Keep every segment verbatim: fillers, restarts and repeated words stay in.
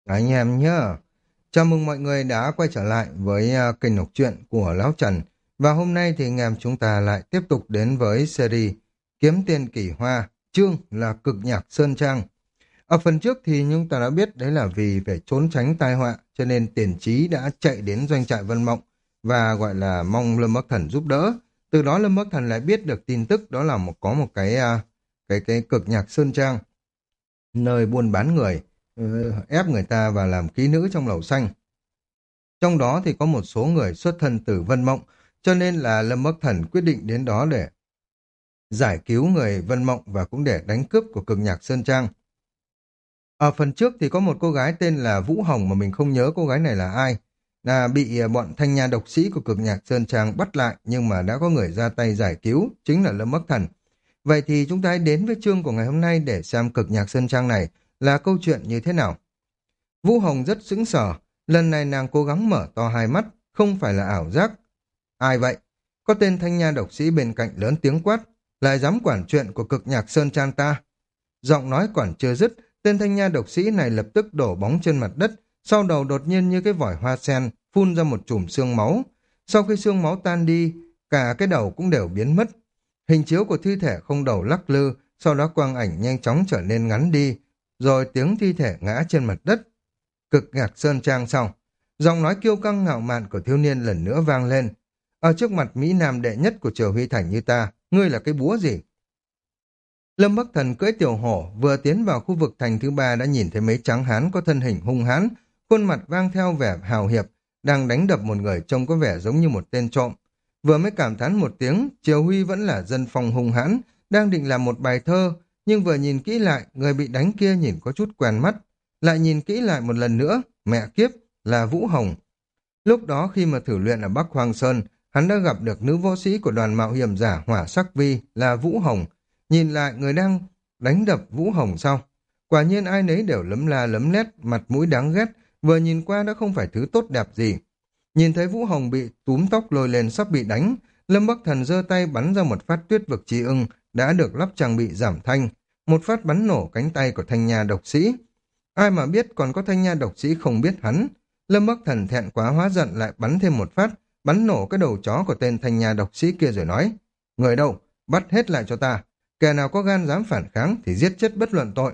Anh em nhá. Chào mừng mọi người đã quay trở lại với à, kênh đọc truyện của Lão Trần. Và hôm nay thì anh em chúng ta lại tiếp tục đến với series Kiếm Tiền Kỳ Hoa, chương là Cực Nhạc Sơn Trang. Ở phần trước thì chúng ta đã biết đấy là vì phải trốn tránh tai họa, cho nên Tiền Chí đã chạy đến doanh trại Vân Mộng và gọi là mong Lâm Bắc Thần giúp đỡ. Từ đó Lâm Bắc Thần lại biết được tin tức đó là một có một cái à, cái cái Cực Nhạc Sơn Trang, nơi buôn bán người, ừ, ép người ta vào làm kỹ nữ trong lầu xanh. Trong đó thì có một số người xuất thân từ Vân Mộng, cho nên là Lâm Bắc Thần quyết định đến đó để giải cứu người Vân Mộng và cũng để đánh cướp của Cực Nhạc Sơn Trang. Ở phần trước thì có một cô gái tên là Vũ Hồng mà mình không nhớ cô gái này là ai, là bị à, bọn thanh nha độc sĩ của Cực Nhạc Sơn Trang bắt lại nhưng mà đã có người ra tay giải cứu, chính là Lâm Bắc Thần. Vậy thì chúng ta hãy đến với chương của ngày hôm nay để xem Cực Nhạc Sơn Trang này là câu chuyện như thế nào. Vũ Hồng rất sững sờ, lần này nàng cố gắng mở to hai mắt, không phải là ảo giác. Ai vậy? Có tên thanh nha độc sĩ bên cạnh lớn tiếng quát, lại dám quản chuyện của Cực Nhạc Sơn Trang ta. Giọng nói còn chưa dứt, tên thanh nha độc sĩ này lập tức đổ bóng trên mặt đất, sau đầu đột nhiên như cái vòi hoa sen, phun ra một chùm xương máu. Sau khi xương máu tan đi, cả cái đầu cũng đều biến mất. Hình chiếu của thi thể không đầu lắc lư, sau đó quang ảnh nhanh chóng trở nên ngắn đi, rồi tiếng thi thể ngã trên mặt đất. Cực Nhạc Sơn Trang sau. Giọng nói kiêu căng ngạo mạn của thiếu niên lần nữa vang lên. Ở trước mặt Mỹ Nam đệ nhất của Triều Huy Thành như ta, ngươi là cái búa gì? Lâm Bắc Thần cưỡi tiểu hổ vừa tiến vào khu vực thành thứ ba đã nhìn thấy mấy tráng hán có thân hình hung hãn, khuôn mặt vang theo vẻ hào hiệp, đang đánh đập một người trông có vẻ giống như một tên trộm. Vừa mới cảm thán một tiếng, Triều Huy vẫn là dân phong hung hãn, đang định làm một bài thơ, nhưng vừa nhìn kỹ lại, người bị đánh kia nhìn có chút quen mắt. Lại nhìn kỹ lại một lần nữa, mẹ kiếp, là Vũ Hồng. Lúc đó khi mà thử luyện ở Bắc Hoang Sơn, hắn đã gặp được nữ võ sĩ của đoàn mạo hiểm giả Hỏa Sắc Vi là Vũ Hồng. Nhìn lại người đang đánh đập Vũ Hồng sau. Quả nhiên ai nấy đều lấm la lấm lét, mặt mũi đáng ghét, vừa nhìn qua đã không phải thứ tốt đẹp gì. Nhìn thấy Vũ Hồng bị túm tóc lôi lên sắp bị đánh, Lâm Bắc Thần giơ tay bắn ra một phát tuyết vực chi ưng đã được lắp trang bị giảm thanh, một phát bắn nổ cánh tay của thanh nha độc sĩ. Ai mà biết còn có thanh nha độc sĩ không biết hắn. Lâm Bắc Thần thẹn quá hóa giận lại bắn thêm một phát, bắn nổ cái đầu chó của tên thanh nha độc sĩ kia rồi nói: người đâu, bắt hết lại cho ta, kẻ nào có gan dám phản kháng thì giết chết bất luận tội.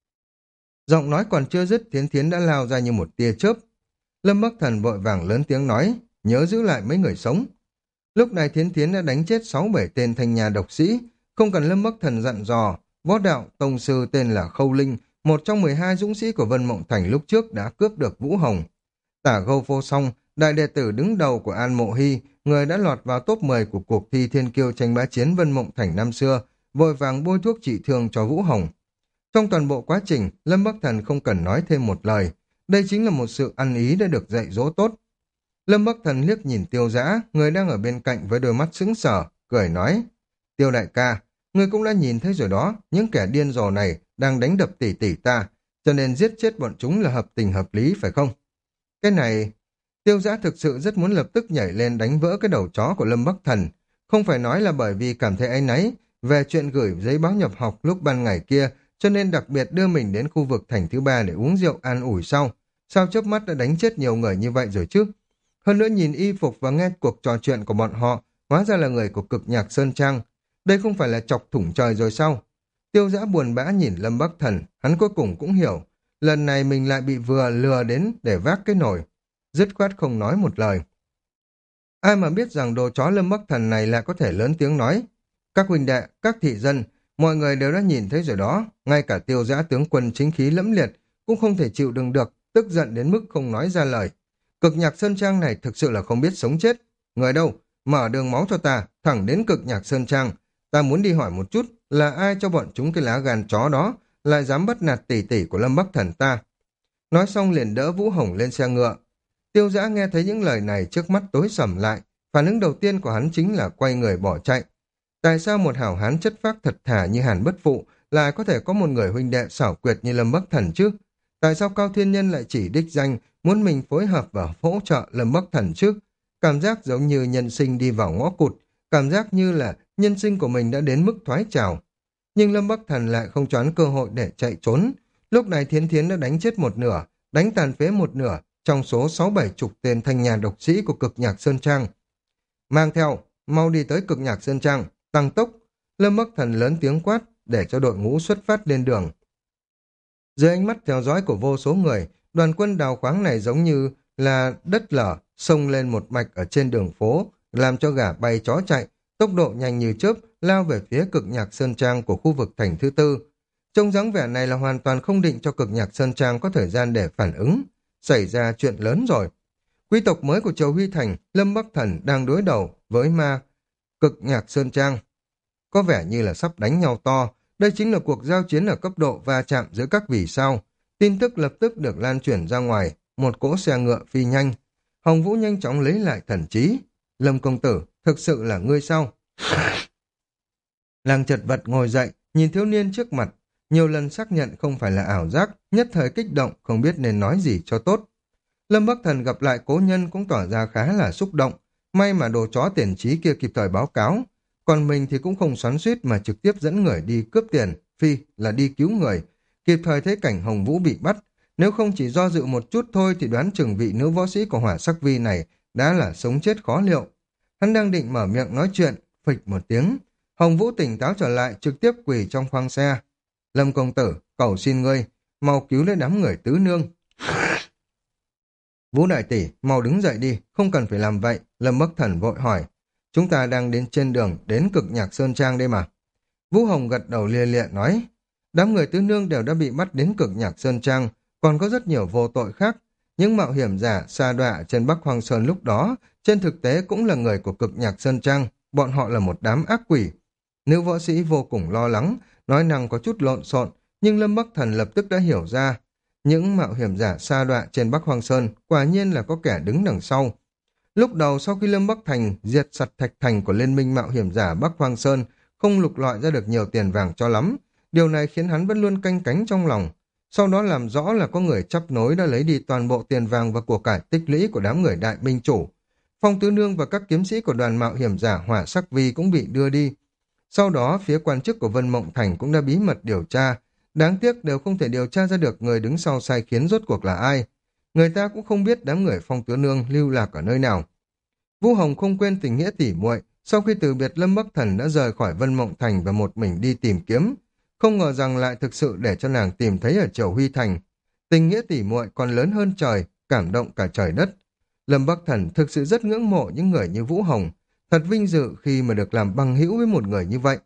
Giọng nói còn chưa dứt, Thiến Thiến đã lao ra như một tia chớp. Lâm Bắc Thần vội vàng lớn tiếng nói: nhớ giữ lại mấy người sống. Lúc này Thiến Thiến đã đánh chết sáu bảy tên thanh nha độc sĩ, không cần Lâm Bắc Thần dặn dò. Võ đạo tông sư tên là Khâu Linh, một trong mười hai dũng sĩ của Vân Mộng Thành lúc trước đã cướp được Vũ Hồng. Tả Gâu Vô Song, đại đệ tử đứng đầu của An Mộ Hy, người đã lọt vào top mười của cuộc thi thiên kiêu tranh bá chiến Vân Mộng Thành năm xưa, vội vàng bôi thuốc trị thương cho Vũ Hồng. Trong toàn bộ quá trình, Lâm Bắc Thần không cần nói thêm một lời. Đây chính là một sự ăn ý đã được dạy dỗ tốt. Lâm Bắc Thần liếc nhìn Tiêu Dã, người đang ở bên cạnh với đôi mắt sững sờ, cười nói: Tiêu đại ca, ngươi cũng đã nhìn thấy rồi đó, những kẻ điên rồ này đang đánh đập tỷ tỷ ta, cho nên giết chết bọn chúng là hợp tình hợp lý phải không? Cái này, Tiêu Dã thực sự rất muốn lập tức nhảy lên đánh vỡ cái đầu chó của Lâm Bắc Thần, không phải nói là bởi vì cảm thấy áy náy về chuyện gửi giấy báo nhập học lúc ban ngày kia, cho nên đặc biệt đưa mình đến khu vực thành thứ ba để uống rượu an ủi sau. Sao chớp mắt đã đánh chết nhiều người như vậy rồi chứ? Hơn nữa nhìn y phục và nghe cuộc trò chuyện của bọn họ, hóa ra là người của Cực Nhạc Sơn Trang. Đây không phải là chọc thủng trời rồi sao? Tiêu Dã buồn bã nhìn Lâm Bắc Thần, hắn cuối cùng cũng hiểu, lần này mình lại bị vừa lừa đến để vác cái nồi. Dứt khoát không nói một lời. Ai mà biết rằng đồ chó Lâm Bắc Thần này lại có thể lớn tiếng nói: các huynh đệ, các thị dân, mọi người đều đã nhìn thấy rồi đó, ngay cả Tiêu Dã tướng quân chính khí lẫm liệt cũng không thể chịu đựng được, tức giận đến mức không nói ra lời. Cực Nhạc Sơn Trang này thực sự là không biết sống chết. Người đâu, mở đường máu cho ta, thẳng đến Cực Nhạc Sơn Trang. Ta muốn đi hỏi một chút là ai cho bọn chúng cái lá gan chó đó, lại dám bắt nạt tỷ tỷ của Lâm Bắc Thần ta. Nói xong liền đỡ Vũ Hồng lên xe ngựa. Tiêu Dã nghe thấy những lời này trước mắt tối sầm lại, phản ứng đầu tiên của hắn chính là quay người bỏ chạy. Tại sao một hảo hán chất phác thật thà như Hàn Bất Phụ lại có thể có một người huynh đệ xảo quyệt như Lâm Bắc Thần chứ? Tại sao Cao Thiên Nhân lại chỉ đích danh muốn mình phối hợp và hỗ trợ Lâm Bắc Thần chứ? Cảm giác giống như nhân sinh đi vào ngõ cụt, cảm giác như là nhân sinh của mình đã đến mức thoái trào. Nhưng Lâm Bắc Thần lại không choán cơ hội để chạy trốn. Lúc này Thiến Thiến đã đánh chết một nửa, đánh tàn phế một nửa trong số sáu bảy chục tên thanh nhà độc sĩ của Cực Nhạc Sơn Trang. Mang theo, mau đi tới Cực Nhạc Sơn Trang, tăng tốc. Lâm Bắc Thần lớn tiếng quát để cho đội ngũ xuất phát lên đường. Dưới ánh mắt theo dõi của vô số người, đoàn quân đào khoáng này giống như là đất lở, xông lên một mạch ở trên đường phố, làm cho gà bay chó chạy, tốc độ nhanh như chớp, lao về phía Cực Nhạc Sơn Trang của khu vực thành thứ tư. Trông dáng vẻ này là hoàn toàn không định cho Cực Nhạc Sơn Trang có thời gian để phản ứng. Xảy ra chuyện lớn rồi. Quý tộc mới của Triều Huy Thành, Lâm Bắc Thần đang đối đầu với ma Cực Nhạc Sơn Trang. Có vẻ như là sắp đánh nhau to. Đây chính là cuộc giao chiến ở cấp độ va chạm giữa các vì sao. Tin tức lập tức được lan truyền ra ngoài. Một cỗ xe ngựa phi nhanh. Hồng Vũ nhanh chóng lấy lại thần trí. Lâm công tử, thực sự là ngươi sao? Làng chật vật ngồi dậy, nhìn thiếu niên trước mặt. Nhiều lần xác nhận không phải là ảo giác, nhất thời kích động, không biết nên nói gì cho tốt. Lâm Bắc Thần gặp lại cố nhân cũng tỏ ra khá là xúc động. May mà đồ chó tiền trí kia kịp thời báo cáo. Còn mình thì cũng không xoắn xuýt mà trực tiếp dẫn người đi cướp tiền, phi là đi cứu người. Kịp thời thấy cảnh Hồng Vũ bị bắt. Nếu không chỉ do dự một chút thôi thì đoán chừng vị nữ võ sĩ của Hỏa Sắc Vi này đã là sống chết khó liệu. Hắn đang định mở miệng nói chuyện, phịch một tiếng. Hồng Vũ tỉnh táo trở lại, trực tiếp quỳ trong khoang xe. Lâm công tử, cầu xin ngươi, mau cứu lấy đám người tứ nương. Vũ đại tỷ, mau đứng dậy đi, không cần phải làm vậy. Lâm Bắc Thần vội hỏi. Chúng ta đang đến trên đường đến Cực Nhạc Sơn Trang đây mà. Vũ Hồng gật đầu lia lịa nói. Đám người tứ nương đều đã bị bắt đến Cực Nhạc Sơn Trang, còn có rất nhiều vô tội khác. Những mạo hiểm giả sa đọa trên Bắc Hoang Sơn lúc đó, trên thực tế cũng là người của Cực Nhạc Sơn Trang, bọn họ là một đám ác quỷ. Nữ võ sĩ vô cùng lo lắng, nói năng có chút lộn xộn, nhưng Lâm Bắc Thần lập tức đã hiểu ra. Những mạo hiểm giả sa đọa trên Bắc Hoang Sơn quả nhiên là có kẻ đứng đằng sau. Lúc đầu sau khi Lâm Bắc Thành diệt sạch thạch thành của Liên minh mạo hiểm giả Bắc Hoang Sơn, không lục lọi ra được nhiều tiền vàng cho lắm. Điều này khiến hắn vẫn luôn canh cánh trong lòng. Sau đó làm rõ là có người chấp nối đã lấy đi toàn bộ tiền vàng và của cải tích lũy của đám người đại minh chủ. Phong Tứ Nương và các kiếm sĩ của đoàn mạo hiểm giả Hỏa Sắc Vi cũng bị đưa đi. Sau đó, phía quan chức của Vân Mộng Thành cũng đã bí mật điều tra. Đáng tiếc đều không thể điều tra ra được người đứng sau sai khiến rốt cuộc là ai. Người ta cũng không biết đám người Phong Tứ Nương lưu lạc ở nơi nào. Vũ Hồng không quên tình nghĩa tỉ muội, sau khi từ biệt Lâm Bắc Thần đã rời khỏi Vân Mộng Thành và một mình đi tìm kiếm. Không ngờ rằng lại thực sự để cho nàng tìm thấy ở Triều Huy Thành. Tình nghĩa tỉ muội còn lớn hơn trời, cảm động cả trời đất. Lâm Bắc Thần thực sự rất ngưỡng mộ những người như Vũ Hồng, thật vinh dự khi mà được làm bằng hữu với một người như vậy.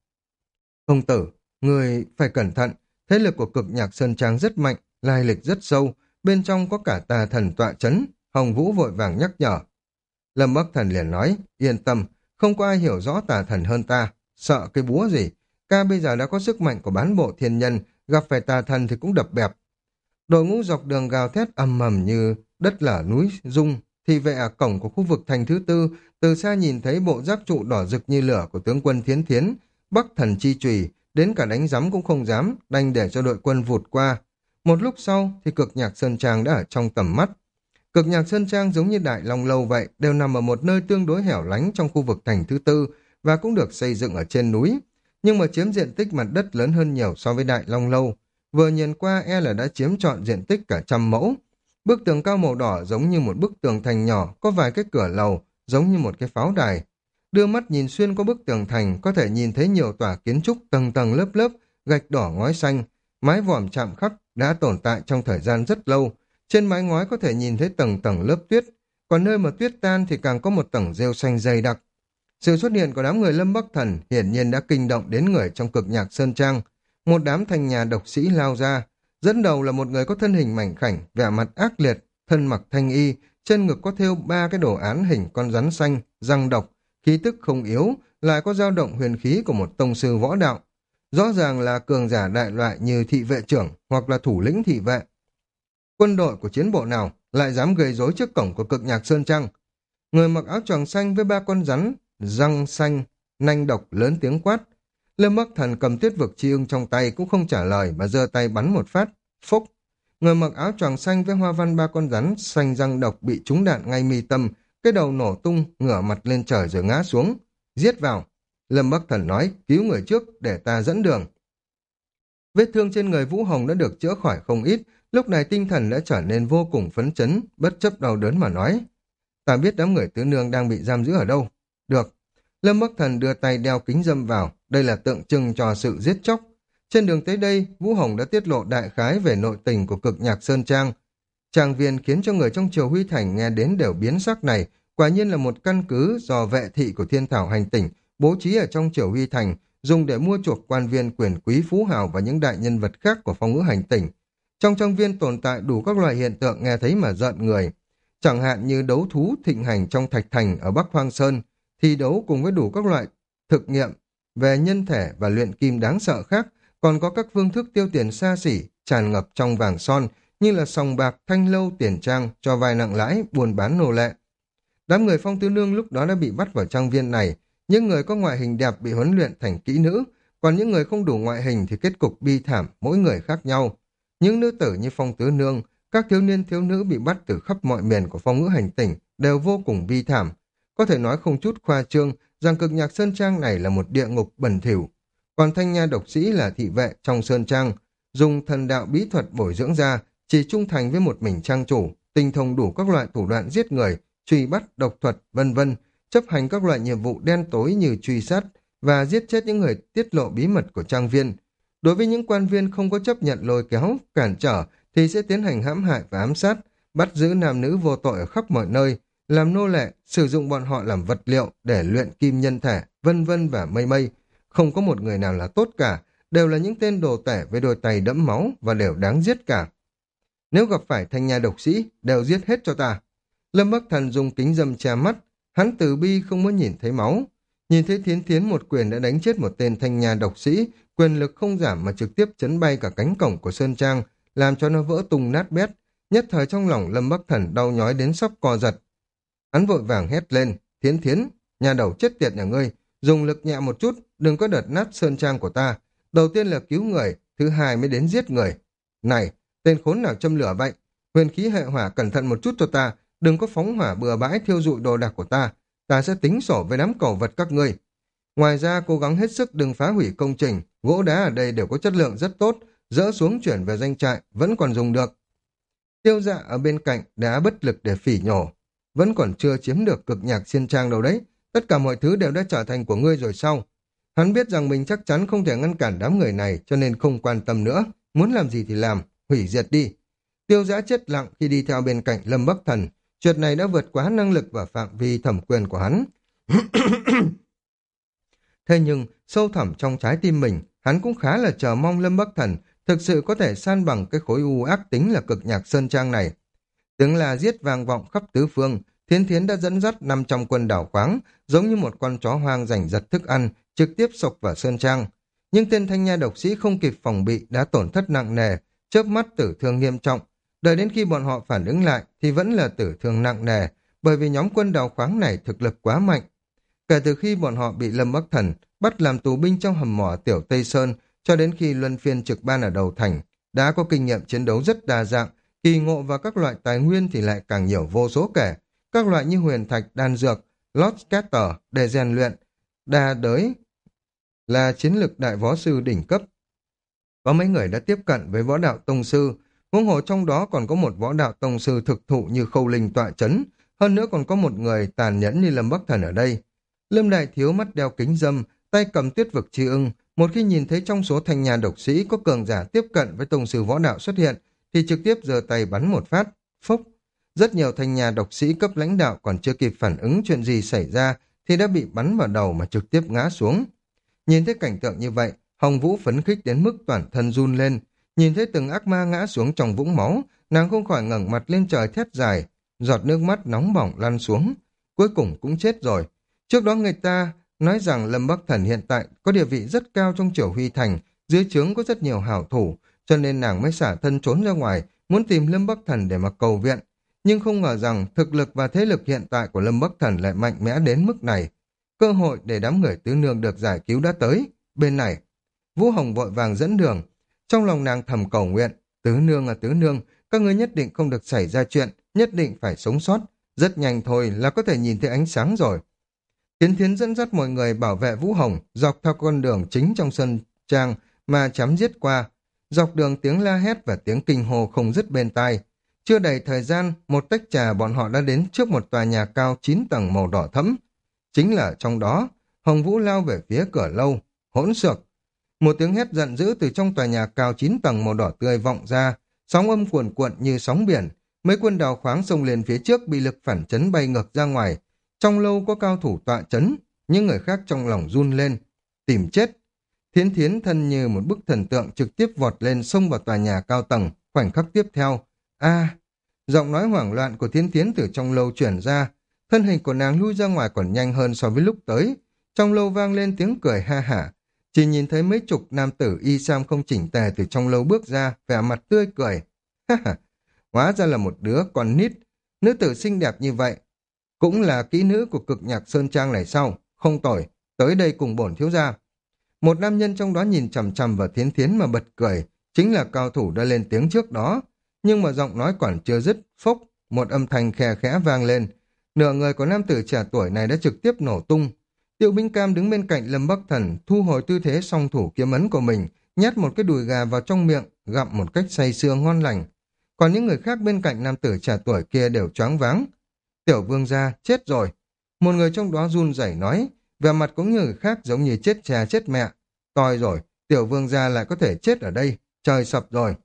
Công tử, người phải cẩn thận, thế lực của Cực Nhạc Sơn Trang rất mạnh, lai lịch rất sâu, bên trong có cả tà thần tọa chấn. Hồng Vũ vội vàng nhắc nhở. Lâm Bắc Thần liền nói, yên tâm, không có ai hiểu rõ tà thần hơn ta, sợ cái búa gì, ca bây giờ đã có sức mạnh của bán bộ thiên nhân, gặp phải tà thần thì cũng đập bẹp. Đội ngũ dọc đường gào thét ầm ầm như đất lở núi rung, thì vệ ở cổng của khu vực thành thứ tư, từ xa nhìn thấy bộ giáp trụ đỏ rực như lửa của tướng quân Thiến Thiến, Bắc Thần chi chùy, đến cả đánh giấm cũng không dám, đành để cho đội quân vụt qua. Một lúc sau thì Cực Nhạc Sơn Trang đã ở trong tầm mắt. Cực Nhạc Sơn Trang giống như Đại Long Lâu vậy, đều nằm ở một nơi tương đối hẻo lánh trong khu vực thành thứ tư và cũng được xây dựng ở trên núi, nhưng mà chiếm diện tích mặt đất lớn hơn nhiều so với Đại Long Lâu. Vừa nhìn qua e là đã chiếm trọn diện tích cả trăm mẫu. Bức tường cao màu đỏ giống như một bức tường thành nhỏ, có vài cái cửa lầu giống như một cái pháo đài. Đưa mắt nhìn xuyên qua bức tường thành, có thể nhìn thấy nhiều tòa kiến trúc tầng tầng lớp lớp, gạch đỏ ngói xanh, mái vòm chạm khắc đã tồn tại trong thời gian rất lâu. Trên mái ngói có thể nhìn thấy tầng tầng lớp tuyết, còn nơi mà tuyết tan thì càng có một tầng rêu xanh dày đặc. Sự xuất hiện của đám người Lâm Bắc Thần hiển nhiên đã kinh động đến người trong Cực Nhạc Sơn Trang. Một đám thanh nhà độc sĩ lao ra, dẫn đầu là một người có thân hình mảnh khảnh, vẻ mặt ác liệt, thân mặc thanh y, trên ngực có thêu ba cái đồ án hình con rắn xanh, răng độc, khí tức không yếu, lại có dao động huyền khí của một tông sư võ đạo. Rõ ràng là cường giả đại loại như thị vệ trưởng hoặc là thủ lĩnh thị vệ. Quân đội của chiến bộ nào lại dám gây rối trước cổng của Cực Nhạc Sơn Trang? Người mặc áo choàng xanh với ba con rắn, răng xanh, nanh độc lớn tiếng quát. Lâm Bắc Thần cầm tuyết vực chi ưng trong tay cũng không trả lời mà giơ tay bắn một phát. Phúc! Người mặc áo choàng xanh với hoa văn ba con rắn xanh răng độc bị trúng đạn ngay mi tâm, cái đầu nổ tung, ngửa mặt lên trời rồi ngã xuống. Giết vào! Lâm Bắc Thần nói, cứu người trước để ta dẫn đường. Vết thương trên người Vũ Hồng đã được chữa khỏi không ít, Lúc này tinh thần đã trở nên vô cùng phấn chấn, bất chấp đau đớn mà nói. Ta biết đám người tứ nương đang bị giam giữ ở đâu. Được. Lâm Bắc Thần đưa tay đeo kính dâm vào, đây là tượng trưng cho sự giết chóc. Trên đường tới đây, Vũ Hồng đã tiết lộ đại khái về nội tình của Cực Nhạc Sơn Trang. Tràng viên khiến cho người trong Triều Huy Thành nghe đến đều biến sắc này, quả nhiên là một căn cứ do vệ thị của Thiên Thảo Hành Tỉnh bố trí ở trong Triều Huy Thành, dùng để mua chuộc quan viên quyền quý phú hào và những đại nhân vật khác của Phong Ngữ Hành Tỉnh. Trong trang viên tồn tại đủ các loại hiện tượng nghe thấy mà giận người. Chẳng hạn như đấu thú thịnh hành trong Thạch Thành ở Bắc Hoang Sơn, thi đấu cùng với đủ các loại thực nghiệm về nhân thể và luyện kim đáng sợ khác, còn có các phương thức tiêu tiền xa xỉ, tràn ngập trong vàng son, như là sòng bạc, thanh lâu, tiền trang, cho vay nặng lãi, buôn bán nô lệ. Đám người Phong Tứ Nương lúc đó đã bị bắt vào trang viên này, những người có ngoại hình đẹp bị huấn luyện thành kỹ nữ, còn những người không đủ ngoại hình thì kết cục bi thảm, mỗi người khác nhau. Những nữ tử như Phong Tứ Nương, các thiếu niên thiếu nữ bị bắt từ khắp mọi miền của Phong Ngữ Hành Tỉnh đều vô cùng bi thảm. Có thể nói không chút khoa trương rằng Cực Nhạc Sơn Trang này là một địa ngục bẩn thỉu. Còn Thanh Nha Độc Sĩ là thị vệ trong Sơn Trang, dùng thần đạo bí thuật bồi dưỡng ra, chỉ trung thành với một mình trang chủ, tinh thông đủ các loại thủ đoạn giết người, truy bắt, độc thuật, vân vân, chấp hành các loại nhiệm vụ đen tối như truy sát và giết chết những người tiết lộ bí mật của trang viên. Đối với những quan viên không có chấp nhận lôi kéo, cản trở thì sẽ tiến hành hãm hại và ám sát, bắt giữ nam nữ vô tội ở khắp mọi nơi, làm nô lệ, sử dụng bọn họ làm vật liệu để luyện kim nhân thể, vân vân và mây mây. Không có một người nào là tốt cả, đều là những tên đồ tể với đôi tay đẫm máu và đều đáng giết cả. Nếu gặp phải Thanh Nha Độc Sĩ, đều giết hết cho ta. Lâm Bắc Thần dùng kính dâm che mắt, hắn từ bi không muốn nhìn thấy máu. Nhìn thấy Thiến Thiến một quyền đã đánh chết một tên Thanh Nha Độc Sĩ, quyền lực không giảm mà trực tiếp chấn bay cả cánh cổng của Sơn Trang, làm cho nó vỡ tung nát bét. Nhất thời trong lòng Lâm Bắc Thần đau nhói đến sắp co giật. Hắn vội vàng hét lên, Thiến Thiến, nhà đầu chết tiệt nhà ngươi, dùng lực nhẹ một chút, đừng có đợt nát Sơn Trang của ta. Đầu tiên là cứu người, thứ hai mới đến giết người. Này, tên khốn nào châm lửa vậy? Huyền khí hệ hỏa cẩn thận một chút cho ta, đừng có phóng hỏa bừa bãi thiêu dụi đồ đạc của ta. Ta sẽ tính sổ với đám cầu vật các ngươi. Ngoài ra cố gắng hết sức đừng phá hủy công trình, gỗ đá ở đây đều có chất lượng rất tốt, dỡ xuống chuyển về doanh trại, vẫn còn dùng được. Tiêu Dạ ở bên cạnh đã bất lực để phỉ nhổ. Vẫn còn chưa chiếm được Cực Nhạc Sơn Trang đâu đấy, tất cả mọi thứ đều đã trở thành của ngươi rồi sao? Hắn biết rằng mình chắc chắn không thể ngăn cản đám người này cho nên không quan tâm nữa, muốn làm gì thì làm, hủy diệt đi. Tiêu Dã chết lặng khi đi theo bên cạnh Lâm Bắc Thần, chuyện này đã vượt quá năng lực và phạm vi thẩm quyền của hắn. Thế nhưng, sâu thẳm trong trái tim mình, hắn cũng khá là chờ mong Lâm Bắc Thần thực sự có thể san bằng cái khối u ác tính là Cực Nhạc Sơn Trang này. Tiếng là giết vang vọng khắp tứ phương, Thiến Thiến đã dẫn dắt năm trăm quân đảo khoáng, giống như một con chó hoang giành giật thức ăn, trực tiếp sộc vào Sơn Trang. Nhưng tên Thanh Nha Độc Sĩ không kịp phòng bị đã tổn thất nặng nề, chớp mắt tử thương nghiêm trọng. Đợi đến khi bọn họ phản ứng lại thì vẫn là tử thương nặng nề, bởi vì nhóm quân đào khoáng này thực lực quá mạnh. Kể từ khi bọn họ bị Lâm Bắc Thần bắt làm tù binh trong hầm mỏ Tiểu Tây Sơn cho đến khi luân phiên trực ban ở đầu thành, đã có kinh nghiệm chiến đấu rất đa dạng, kỳ ngộ và các loại tài nguyên thì lại càng nhiều vô số kể. Các loại như huyền thạch, đan dược, lót scatter để rèn luyện, đa đới là chiến lực đại võ sư đỉnh cấp. Có mấy người đã tiếp cận với võ đạo tông sư, huống hồ trong đó còn có một võ đạo tông sư thực thụ như Khâu Linh tọa chấn, hơn nữa còn có một người tàn nhẫn như Lâm Bắc Thần ở đây. Lâm Đại Thiếu mắt đeo kính dâm, tay cầm tuyết vực chi ưng, một khi nhìn thấy trong số Thanh Nha Độc Sĩ có cường giả tiếp cận với tông sư võ đạo xuất hiện, thì trực tiếp giơ tay bắn một phát, phốc. Rất nhiều Thanh Nha Độc Sĩ cấp lãnh đạo còn chưa kịp phản ứng chuyện gì xảy ra thì đã bị bắn vào đầu mà trực tiếp ngã xuống. Nhìn thấy cảnh tượng như vậy, Hồng Vũ phấn khích đến mức toàn thân run lên. Nhìn thấy từng ác ma ngã xuống trong vũng máu, nàng không khỏi ngẩng mặt lên trời thét dài, giọt nước mắt nóng bỏng lăn xuống. Cuối cùng cũng chết rồi. Trước đó người ta nói rằng Lâm Bắc Thần hiện tại có địa vị rất cao trong Triều Huy Thành, dưới trướng có rất nhiều hảo thủ, cho nên nàng mới xả thân trốn ra ngoài, muốn tìm Lâm Bắc Thần để mà cầu viện. Nhưng không ngờ rằng thực lực và thế lực hiện tại của Lâm Bắc Thần lại mạnh mẽ đến mức này. Cơ hội để đám người tứ nương được giải cứu đã tới. Bên này, Vũ Hồng vội vàng dẫn đường. Trong lòng nàng thầm cầu nguyện, tứ nương à tứ nương, các ngươi nhất định không được xảy ra chuyện, nhất định phải sống sót. Rất nhanh thôi là có thể nhìn thấy ánh sáng rồi. Thiến Thiến dẫn dắt mọi người bảo vệ Vũ Hồng dọc theo con đường chính trong sân trang mà chém giết qua. Dọc đường tiếng la hét và tiếng kinh hô không dứt bên tai. Chưa đầy thời gian, một tách trà bọn họ đã đến trước một tòa nhà cao chín tầng màu đỏ thẫm. Chính là trong đó, Hồng Vũ lao về phía cửa lâu, hỗn xược. Một tiếng hét giận dữ từ trong tòa nhà cao chín tầng màu đỏ tươi vọng ra, sóng âm cuồn cuộn như sóng biển. Mấy quân đào khoáng xông lên phía trước bị lực phản chấn bay ngược ra ngoài. Trong lâu có cao thủ tọa chấn, những người khác trong lòng run lên. Tìm chết. Thiến Thiến thân như một bức thần tượng trực tiếp vọt lên xông vào tòa nhà cao tầng. Khoảnh khắc tiếp theo, a giọng nói hoảng loạn của Thiến Thiến từ trong lâu chuyển ra. Thân hình của nàng lui ra ngoài còn nhanh hơn so với lúc tới. Trong lâu vang lên tiếng cười ha hả. Chỉ nhìn thấy mấy chục nam tử y sam không chỉnh tề từ trong lâu bước ra, vẻ mặt tươi cười. Ha ha, hóa ra là một đứa con nít. Nữ tử xinh đẹp như vậy. Cũng là kỹ nữ của cực nhạc Sơn Trang này sao? Không tồi, tới đây cùng bổn thiếu gia. Một nam nhân trong đó nhìn chằm chằm vào Thiến Thiến mà bật cười, chính là cao thủ đã lên tiếng trước đó. Nhưng mà giọng nói còn chưa dứt, phốc, một âm thanh khe khẽ vang lên. Nửa người của nam tử trẻ tuổi này đã trực tiếp nổ tung. Tiêu Bính Cam đứng bên cạnh Lâm Bắc Thần, thu hồi tư thế song thủ kiếm ấn của mình, nhét một cái đùi gà vào trong miệng, gặm một cách say sưa ngon lành. Còn những người khác bên cạnh nam tử trẻ tuổi kia đều choáng váng. Tiểu vương gia, chết rồi. Một người trong đó run rẩy nói, vẻ mặt cũng như người khác giống như chết cha chết mẹ. Toi rồi, tiểu vương gia lại có thể chết ở đây, trời sập rồi.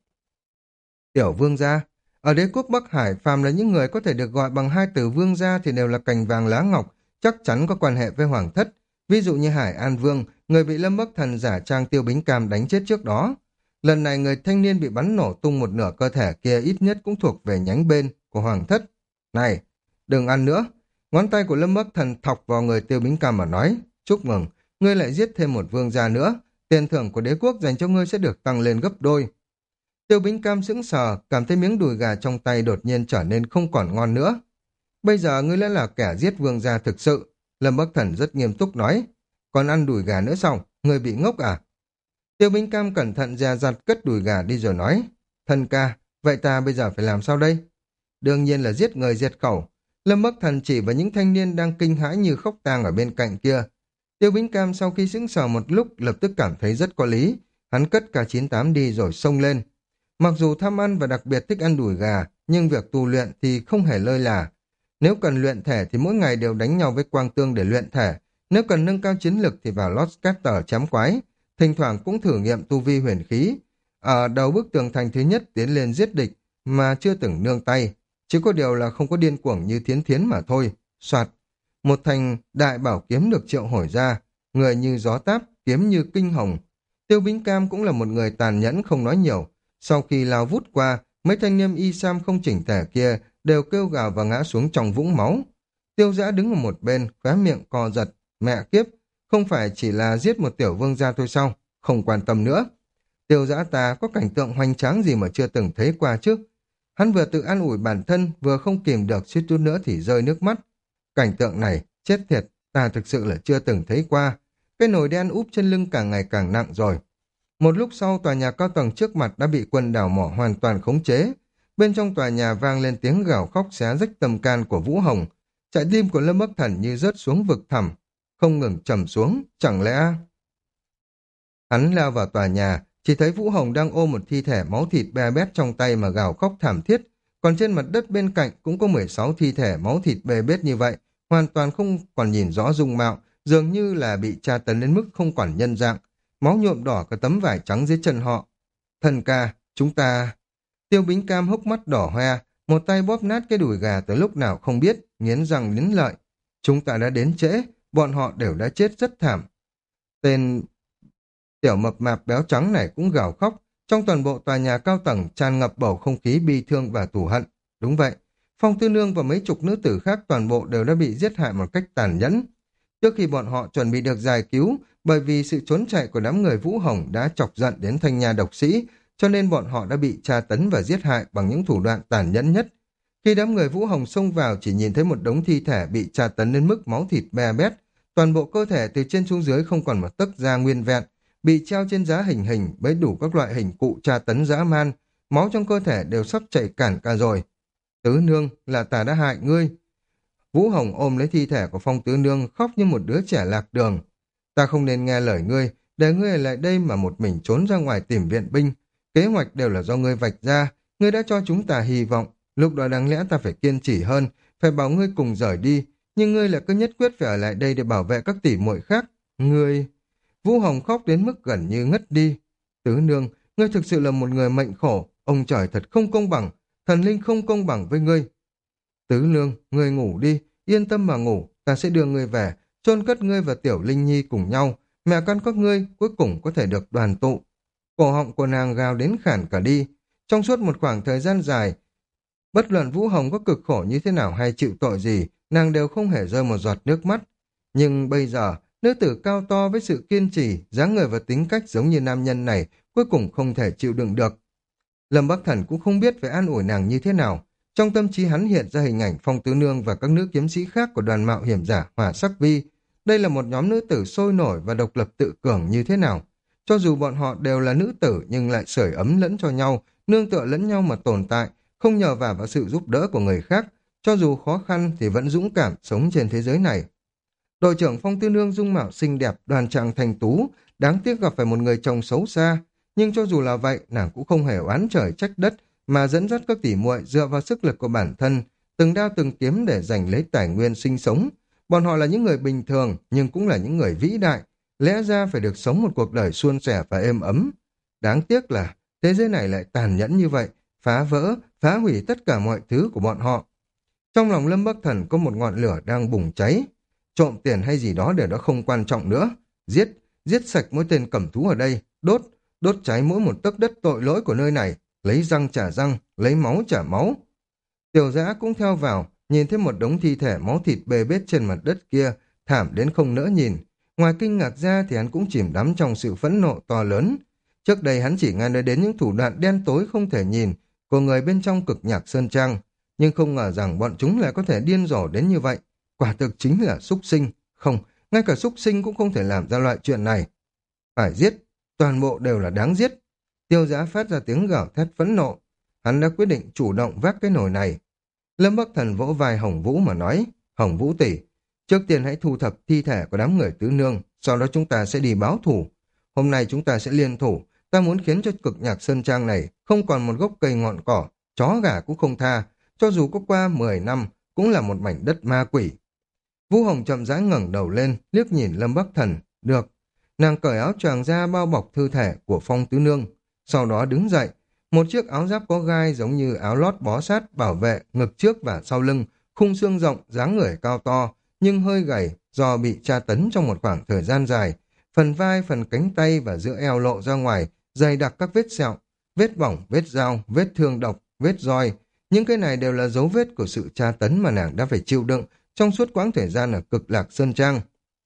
Tiểu vương gia, ở đế quốc Bắc Hải phàm là những người có thể được gọi bằng hai từ vương gia thì đều là cành vàng lá ngọc, chắc chắn có quan hệ với hoàng thất. Ví dụ như Hải An Vương, người bị Lâm Bắc Thần giả trang Tiêu Bính Cam đánh chết trước đó. Lần này người thanh niên bị bắn nổ tung một nửa cơ thể kia ít nhất cũng thuộc về nhánh bên của hoàng thất. Này, đừng ăn nữa. Ngón tay của Lâm Bắc Thần thọc vào người Tiêu Bính Cam mà nói, chúc mừng, ngươi lại giết thêm một vương gia nữa, tiền thưởng của đế quốc dành cho ngươi sẽ được tăng lên gấp đôi. Tiêu Bính Cam sững sờ, cảm thấy miếng đùi gà trong tay đột nhiên trở nên không còn ngon nữa. Bây giờ ngươi đã là kẻ giết vương gia thực sự. Lâm Bắc Thần rất nghiêm túc nói, còn ăn đùi gà nữa sao, ngươi bị ngốc à? Tiêu Bính Cam cẩn thận dè dặt cất đùi gà đi rồi nói, thần ca, vậy ta bây giờ phải làm sao đây? Đương nhiên là giết người diệt khẩu. Lâm Bắc Thần chỉ vào những thanh niên đang kinh hãi như khóc tang ở bên cạnh kia. Tiêu Bính Cam sau khi sững sờ một lúc lập tức cảm thấy rất có lý. Hắn cất K chín tám đi rồi xông lên. Mặc dù tham ăn và đặc biệt thích ăn đùi gà, nhưng việc tu luyện thì không hề lơi là. Nếu cần luyện thể thì mỗi ngày đều đánh nhau với quang tương để luyện thể. Nếu cần nâng cao chiến lực thì vào Lost Scatter chém quái. Thỉnh thoảng cũng thử nghiệm tu vi huyền khí. Ở đầu bức tường thành thứ nhất tiến lên giết địch mà chưa từng nương tay. Chỉ có điều là không có điên cuồng như Thiến Thiến mà thôi. Soạt. Một thành đại bảo kiếm được triệu hồi ra. Người như gió táp, kiếm như kinh hồng. Tiêu Bính Cam cũng là một người tàn nhẫn không nói nhiều. Sau khi lao vút qua, mấy thanh niêm y sam không chỉnh tề kia đều kêu gào và ngã xuống trong vũng máu. Tiêu Dã đứng ở một bên, khóe miệng co giật. Mẹ kiếp, không phải chỉ là giết một tiểu vương gia thôi sao? Không quan tâm nữa. Tiêu Dã ta có cảnh tượng hoành tráng gì mà chưa từng thấy qua chứ? Hắn vừa tự an ủi bản thân, vừa không kìm được suýt chút nữa thì rơi nước mắt. Cảnh tượng này, chết thiệt, ta thực sự là chưa từng thấy qua. Cái nồi đen úp trên lưng càng ngày càng nặng rồi. Một lúc sau, tòa nhà cao tầng trước mặt đã bị quân đào mỏ hoàn toàn khống chế. Bên trong tòa nhà vang lên tiếng gào khóc xé rách tâm can của Vũ Hồng. Trái tim của Lâm Bắc Thần như rớt xuống vực thẳm, không ngừng trầm xuống, chẳng lẽ... Hắn lao vào tòa nhà, chỉ thấy Vũ Hồng đang ôm một thi thể máu thịt be bét trong tay mà gào khóc thảm thiết, còn trên mặt đất bên cạnh cũng có mười sáu thi thể máu thịt bê bết như vậy, hoàn toàn không còn nhìn rõ dung mạo, dường như là bị tra tấn đến mức không còn nhân dạng, máu nhuộm đỏ cả tấm vải trắng dưới chân họ. Thần ca, chúng ta... Tiêu Bính Cam hốc mắt đỏ hoe, một tay bóp nát cái đùi gà tới lúc nào không biết, nghiến răng nghiến lợi. Chúng ta đã đến trễ, bọn họ đều đã chết rất thảm. Tên tiểu mập mạp béo trắng này cũng gào khóc, trong toàn bộ tòa nhà cao tầng tràn ngập bầu không khí bi thương và thù hận. Đúng vậy, Phong Tư Nương và mấy chục nữ tử khác toàn bộ đều đã bị giết hại một cách tàn nhẫn. Trước khi bọn họ chuẩn bị được giải cứu, bởi vì sự trốn chạy của đám người Vũ Hồng đã chọc giận đến Thanh Nha độc sĩ, cho nên bọn họ đã bị tra tấn và giết hại bằng những thủ đoạn tàn nhẫn nhất. Khi đám người Vũ Hồng xông vào chỉ nhìn thấy một đống thi thể bị tra tấn đến mức máu thịt be bét, toàn bộ cơ thể từ trên xuống dưới không còn một tấc da nguyên vẹn, bị treo trên giá hình hình với đủ các loại hình cụ tra tấn dã man, máu trong cơ thể đều sắp chảy cạn cả rồi. Tứ Nương, là ta đã hại ngươi. Vũ Hồng ôm lấy thi thể của Phong Tứ Nương khóc như một đứa trẻ lạc đường. Ta không nên nghe lời ngươi, để ngươi ở lại đây mà một mình trốn ra ngoài tìm viện binh. Kế hoạch đều là do ngươi vạch ra, ngươi đã cho chúng ta hy vọng, lúc đó đáng lẽ ta phải kiên trì hơn, phải bảo ngươi cùng rời đi, nhưng ngươi lại cứ nhất quyết phải ở lại đây để bảo vệ các tỷ muội khác. Ngươi... Vũ Hồng khóc đến mức gần như ngất đi. Tứ nương, ngươi thực sự là một người mệnh khổ, ông trời thật không công bằng, thần linh không công bằng với ngươi. Tứ nương, ngươi ngủ đi, yên tâm mà ngủ, ta sẽ đưa ngươi về, chôn cất ngươi và Tiểu Linh Nhi cùng nhau, mẹ con các ngươi cuối cùng có thể được đoàn tụ. Cổ họng của nàng gào đến khản cả đi. Trong suốt một khoảng thời gian dài, bất luận Vũ Hồng có cực khổ như thế nào hay chịu tội gì, nàng đều không hề rơi một giọt nước mắt. Nhưng bây giờ, nữ tử cao to với sự kiên trì, dáng người và tính cách giống như nam nhân này, cuối cùng không thể chịu đựng được. Lâm Bắc Thần cũng không biết phải an ủi nàng như thế nào. Trong tâm trí hắn hiện ra hình ảnh Phong Tứ Nương và các nữ kiếm sĩ khác của đoàn mạo hiểm giả Hỏa Sắc Vi. Đây là một nhóm nữ tử sôi nổi và độc lập tự cường như thế nào. Cho dù bọn họ đều là nữ tử nhưng lại sưởi ấm lẫn cho nhau, nương tựa lẫn nhau mà tồn tại, không nhờ vả vào sự giúp đỡ của người khác. Cho dù khó khăn thì vẫn dũng cảm sống trên thế giới này. Đội trưởng Phong Tư Nương dung mạo xinh đẹp, đoan trang thành tú, đáng tiếc gặp phải một người chồng xấu xa. Nhưng cho dù là vậy, nàng cũng không hề oán trời trách đất, mà dẫn dắt các tỷ muội dựa vào sức lực của bản thân, từng đao từng kiếm để giành lấy tài nguyên sinh sống. Bọn họ là những người bình thường, nhưng cũng là những người vĩ đại, lẽ ra phải được sống một cuộc đời suôn sẻ và êm ấm. Đáng tiếc là thế giới này lại tàn nhẫn như vậy, phá vỡ, phá hủy tất cả mọi thứ của bọn họ. Trong lòng Lâm Bắc Thần có một ngọn lửa đang bùng cháy. Trộm tiền hay gì đó để đó không quan trọng nữa. Giết, giết sạch mỗi tên cầm thú ở đây, đốt, đốt cháy mỗi một tấc đất tội lỗi của nơi này, lấy răng trả răng, lấy máu trả máu. Tiểu Dã cũng theo vào, nhìn thấy một đống thi thể máu thịt bê bết trên mặt đất kia, thảm đến không nỡ nhìn. Ngoài kinh ngạc ra thì hắn cũng chìm đắm trong sự phẫn nộ to lớn. Trước đây hắn chỉ nghe nói đến những thủ đoạn đen tối không thể nhìn của người bên trong Cực Nhạc Sơn Trang, nhưng không ngờ rằng bọn chúng lại có thể điên rồ đến như vậy. Quả thực chính là súc sinh. Không, ngay cả súc sinh cũng không thể làm ra loại chuyện này. Phải giết, toàn bộ đều là đáng giết. Tiêu Dã phát ra tiếng gào thét phẫn nộ. Hắn đã quyết định chủ động vác cái nồi này. Lâm Bắc Thần vỗ vai Hồng Vũ mà nói, Hồng Vũ tỷ, trước tiên hãy thu thập thi thể của đám người tứ nương, sau đó chúng ta sẽ đi báo thủ. Hôm nay chúng ta sẽ liên thủ, ta muốn khiến cho Cực Nhạc Sơn Trang này không còn một gốc cây ngọn cỏ, chó gà cũng không tha, cho dù có qua mười năm, cũng là một mảnh đất ma quỷ. Vũ Hồng chậm rãi ngẩng đầu lên, liếc nhìn Lâm Bắc Thần, được. Nàng cởi áo choàng ra bao bọc thư thể của Phong Tứ Nương, sau đó đứng dậy. Một chiếc áo giáp có gai giống như áo lót bó sát bảo vệ ngực trước và sau lưng, khung xương rộng, dáng người cao to, nhưng hơi gầy do bị tra tấn trong một khoảng thời gian dài. Phần vai, phần cánh tay và giữa eo lộ ra ngoài, dày đặc các vết sẹo, vết bỏng, vết dao, vết thương độc, vết roi. Những cái này đều là dấu vết của sự tra tấn mà nàng đã phải chịu đựng trong suốt quãng thời gian ở Cực Lạc Sơn Trang.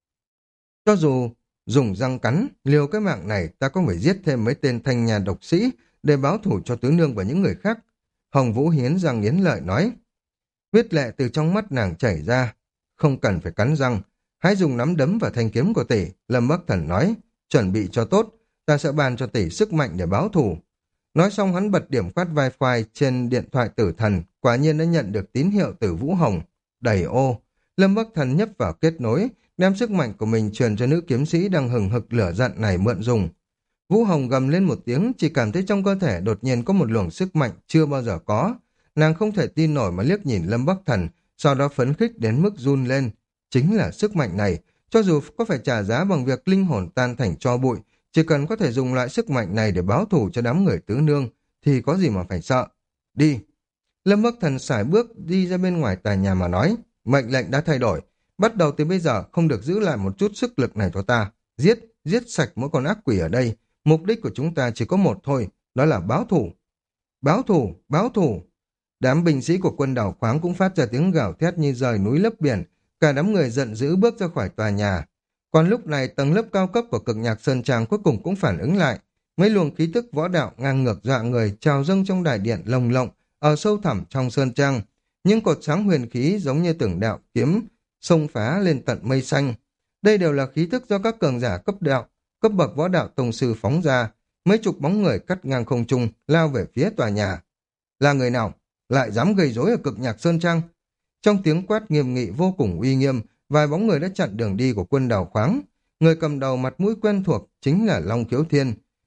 Cho dù dùng răng cắn, liều cái mạng này ta có phải giết thêm mấy tên thanh nhà độc sĩ để báo thủ cho tứ nương và những người khác. Hồng Vũ hiến răng nghiến lợi nói. Huyết lệ từ trong mắt nàng chảy ra. Không cần phải cắn răng. Hãy dùng nắm đấm và thanh kiếm của tỷ. Lâm Bắc Thần nói. Chuẩn bị cho tốt. Ta sẽ ban cho tỷ sức mạnh để báo thủ. Nói xong hắn bật điểm quát wifi trên điện thoại tử thần. Quả nhiên đã nhận được tín hiệu từ Vũ Hồng. Đầy ô. Lâm Bắc Thần nhấp vào kết nối, đem sức mạnh của mình truyền cho nữ kiếm sĩ đang hừng hực lửa giận này mượn dùng. Vũ Hồng gầm lên một tiếng, chỉ cảm thấy trong cơ thể đột nhiên có một luồng sức mạnh chưa bao giờ có. Nàng không thể tin nổi mà liếc nhìn Lâm Bắc Thần, sau đó phấn khích đến mức run lên. Chính là sức mạnh này, cho dù có phải trả giá bằng việc linh hồn tan thành tro bụi, chỉ cần có thể dùng loại sức mạnh này để báo thù cho đám người tứ nương, thì có gì mà phải sợ. Đi! Lâm Bắc Thần sải bước đi ra bên ngoài tòa nhà mà nói, mệnh lệnh đã thay đổi, bắt đầu từ bây giờ không được giữ lại một chút sức lực này cho ta. Giết, giết sạch mỗi con ác quỷ ở đây. Mục đích của chúng ta chỉ có một thôi, đó là báo thù. Báo thù, báo thù. Đám binh sĩ của quân đảo khoáng cũng phát ra tiếng gào thét như rời núi lấp biển, cả đám người giận dữ bước ra khỏi tòa nhà. Còn lúc này tầng lớp cao cấp của Cực Nhạc Sơn Trang cuối cùng cũng phản ứng lại. Mấy luồng khí tức võ đạo ngang ngược dọa người trào dâng trong đại điện lồng lộng ở sâu thẳm trong sơn trang. Những cột sáng huyền khí giống như từng đạo kiếm xông phá lên tận mây xanh. Đây đều là khí tức do các cường giả cấp đạo, cấp bậc võ đạo tông sư phóng ra. Mấy chục bóng người cắt ngang không trung lao về phía tòa nhà. Là người nào lại dám gây rối ở Cực Nhạc Sơn Trang? Trong tiếng quát nghiêm nghị vô cùng uy nghiêm, vài bóng người đã chặn đường đi của quân đào khoáng. Người cầm đầu mặt mũi quen thuộc chính là Long Khiếu Thiên.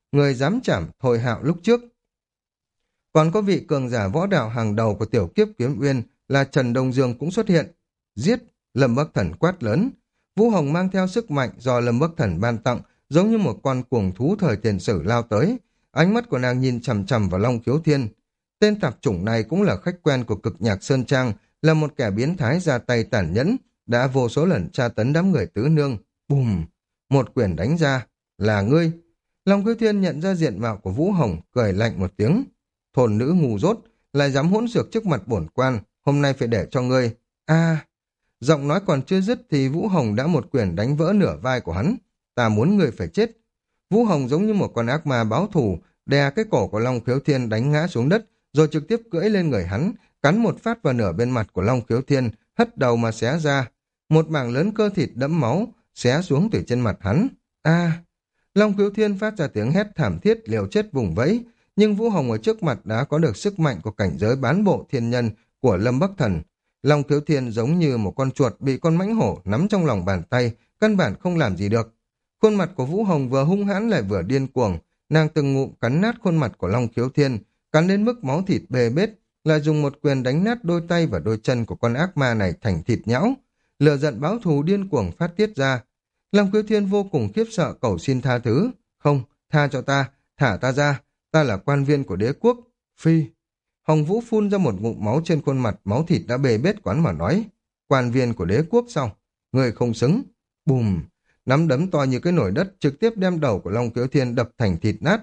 người dám chảm Thôi Hạo lúc trước. Còn có vị cường giả võ đạo hàng đầu của tiểu kiếp kiếm uyên là Trần Đông Dương cũng xuất hiện. Giết! Lâm Bắc Thần quát lớn. Vũ Hồng mang theo sức mạnh do Lâm Bắc Thần ban tặng, giống như một con cuồng thú thời tiền sử lao tới. Ánh mắt của nàng nhìn chằm chằm vào Long Khiếu Thiên. Tên tạp chủng này cũng là khách quen của Cực Nhạc Sơn Trang, là một kẻ biến thái ra tay tàn nhẫn, đã vô số lần tra tấn đám người tứ nương. Bùm! Một quyền đánh ra. Là ngươi! Long Khiếu Thiên nhận ra diện mạo của Vũ Hồng, cười lạnh một tiếng. Thôn nữ ngu dốt, lại dám hỗn xược trước mặt bổn quan, hôm nay phải để cho ngươi. A! Giọng nói còn chưa dứt thì Vũ Hồng đã một quyền đánh vỡ nửa vai của hắn. Ta muốn ngươi phải chết. Vũ Hồng giống như một con ác ma báo thù, đè cái cổ của Long Khiếu Thiên đánh ngã xuống đất, rồi trực tiếp cưỡi lên người hắn, cắn một phát vào nửa bên mặt của Long Khiếu Thiên, hất đầu mà xé ra. Một mảng lớn cơ thịt đẫm máu, xé xuống từ trên mặt hắn. A! Long Khiếu Thiên phát ra tiếng hét thảm thiết liều chết vùng vẫy, nhưng Vũ Hồng ở trước mặt đã có được sức mạnh của cảnh giới bán bộ thiên nhân của Lâm Bắc Thần. Long Khiếu Thiên giống như một con chuột bị con mãnh hổ nắm trong lòng bàn tay, căn bản không làm gì được. Khuôn mặt của Vũ Hồng vừa hung hãn lại vừa điên cuồng, nàng từng ngụm cắn nát khuôn mặt của Long Khiếu Thiên, cắn đến mức máu thịt bê bết, lại dùng một quyền đánh nát đôi tay và đôi chân của con ác ma này thành thịt nhão. Lửa giận báo thù điên cuồng phát tiết ra. Long Khiếu Thiên vô cùng khiếp sợ cầu xin tha thứ. Không, tha cho ta, thả ta ra, ta là quan viên của đế quốc. Phi! Hồng Vũ phun ra một ngụm máu trên khuôn mặt, máu thịt đã bê bết quán mà nói. Quan viên của đế quốc sao? Người không xứng. Bùm! Nắm đấm to như cái nồi đất trực tiếp đem đầu của Long Khiếu Thiên đập thành thịt nát.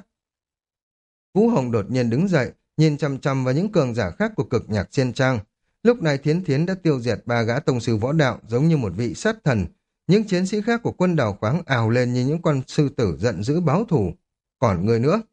Vũ Hồng đột nhiên đứng dậy, nhìn chằm chằm vào những cường giả khác của Cực Nhạc Sơn Trang. Lúc này Thiến Thiến đã tiêu diệt ba gã tông sư võ đạo giống như một vị sát thần. Những chiến sĩ khác của quân Đào Khoáng ào lên như những con sư tử giận dữ báo thù. Còn người nữa?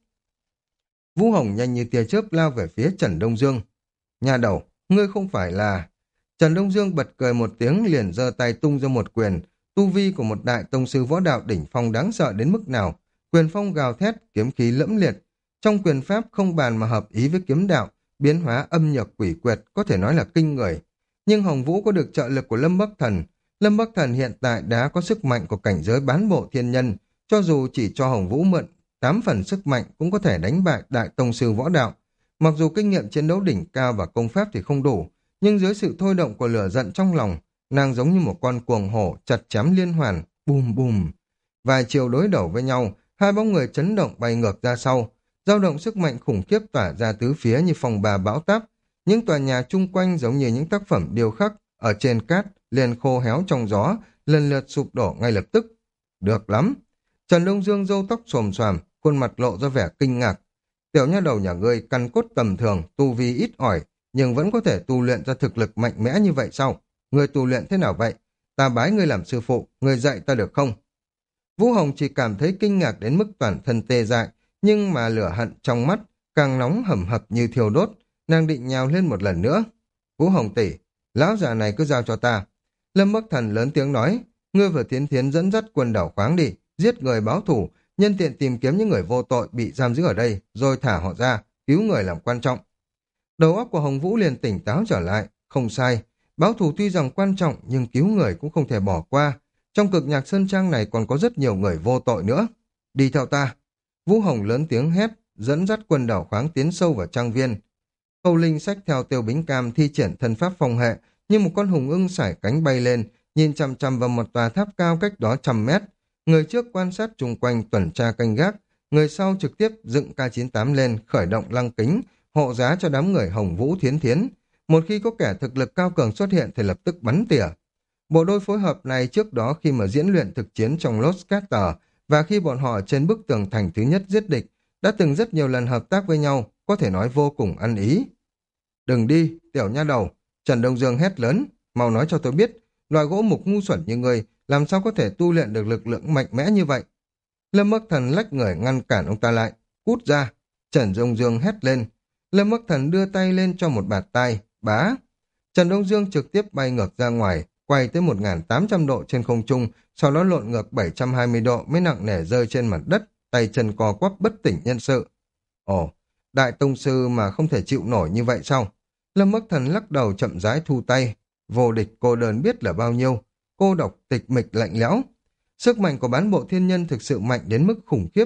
Vũ Hồng nhanh như tia chớp lao về phía Trần Đông Dương. Nhà đầu, ngươi không phải là... Trần Đông Dương bật cười một tiếng liền giơ tay tung ra một quyền. Tu vi của một đại tông sư võ đạo đỉnh phong đáng sợ đến mức nào. Quyền phong gào thét, kiếm khí lẫm liệt. Trong quyền pháp không bàn mà hợp ý với kiếm đạo, biến hóa âm nhược quỷ quyệt có thể nói là kinh người. Nhưng Hồng Vũ có được trợ lực của Lâm Bắc Thần. Lâm Bắc Thần hiện tại đã có sức mạnh của cảnh giới bán bộ thiên nhân, cho dù chỉ cho Hồng Vũ mượn tám phần sức mạnh cũng có thể đánh bại đại tông sư võ đạo. Mặc dù kinh nghiệm chiến đấu đỉnh cao và công pháp thì không đủ, nhưng dưới sự thôi động của lửa giận trong lòng, nàng giống như một con cuồng hổ chặt chém liên hoàn, bùm bùm. Vài chiều đối đầu với nhau, hai bóng người chấn động bay ngược ra sau, dao động sức mạnh khủng khiếp tỏa ra tứ phía như phòng bà bão táp. Những tòa nhà chung quanh giống như những tác phẩm điêu khắc ở trên cát liền khô héo trong gió, lần lượt sụp đổ ngay lập tức. Được lắm. Trần Đông Dương râu tóc xồm xoàm, khuôn mặt lộ ra vẻ kinh ngạc. Tiểu nha đầu nhà ngươi căn cốt tầm thường, tu vi ít ỏi, nhưng vẫn có thể tu luyện ra thực lực mạnh mẽ như vậy sao? Ngươi tu luyện thế nào vậy? Ta bái ngươi làm sư phụ, ngươi dạy ta được không? Vũ Hồng chỉ cảm thấy kinh ngạc đến mức toàn thân tê dại, nhưng mà lửa hận trong mắt càng nóng hầm hập như thiêu đốt, nàng định nhào lên một lần nữa. Vũ Hồng tỷ, lão già này cứ giao cho ta. Lâm Bắc Thần lớn tiếng nói, ngươi và Thiến Thiến dẫn dắt quân Đảo Khoáng đi, giết người báo thù, nhân tiện tìm kiếm những người vô tội bị giam giữ ở đây, rồi thả họ ra, cứu người làm quan trọng. Đầu óc của Hồng Vũ liền tỉnh táo trở lại, không sai, báo thù tuy rằng quan trọng nhưng cứu người cũng không thể bỏ qua. Trong Cực Nhạc Sơn Trang này còn có rất nhiều người vô tội nữa. Đi theo ta. Vũ Hồng lớn tiếng hét, dẫn dắt quân Đảo Khoáng tiến sâu vào trang viên. Khâu Linh xách theo Tiêu Bính Cam thi triển thân pháp phòng hệ, như một con hùng ưng sải cánh bay lên, nhìn chằm chằm vào một tòa tháp cao cách đó trăm mét. Người trước quan sát chung quanh tuần tra canh gác, người sau trực tiếp dựng K chín tám lên, khởi động lăng kính, hộ giá cho đám người Hồng Vũ Thiến Thiến. Một khi có kẻ thực lực cao cường xuất hiện thì lập tức bắn tỉa. Bộ đôi phối hợp này trước đó khi mà diễn luyện thực chiến trong Lost Caster và khi bọn họ trên bức tường thành thứ nhất giết địch, đã từng rất nhiều lần hợp tác với nhau, có thể nói vô cùng ăn ý. Đừng đi, tiểu nha đầu. Trần Đông Dương hét lớn, mau nói cho tôi biết, loài gỗ mục ngu xuẩn như người làm sao có thể tu luyện được lực lượng mạnh mẽ như vậy. Lâm Bắc Thần lách người ngăn cản ông ta lại, cút ra. Trần Đông Dương hét lên. Lâm Bắc Thần đưa tay lên cho một bạt tai, bá. Trần Đông Dương trực tiếp bay ngược ra ngoài, quay tới một nghìn tám trăm độ trên không trung, sau đó lộn ngược bảy trăm hai mươi độ mới nặng nề rơi trên mặt đất, tay chân co quắp bất tỉnh nhân sự. Ồ, đại tông sư mà không thể chịu nổi như vậy sao? Lâm Bắc Thần lắc đầu chậm rãi thu tay. Vô địch cô đơn biết là bao nhiêu, cô độc tịch mịch lạnh lẽo. Sức mạnh của bán bộ thiên nhân thực sự mạnh đến mức khủng khiếp.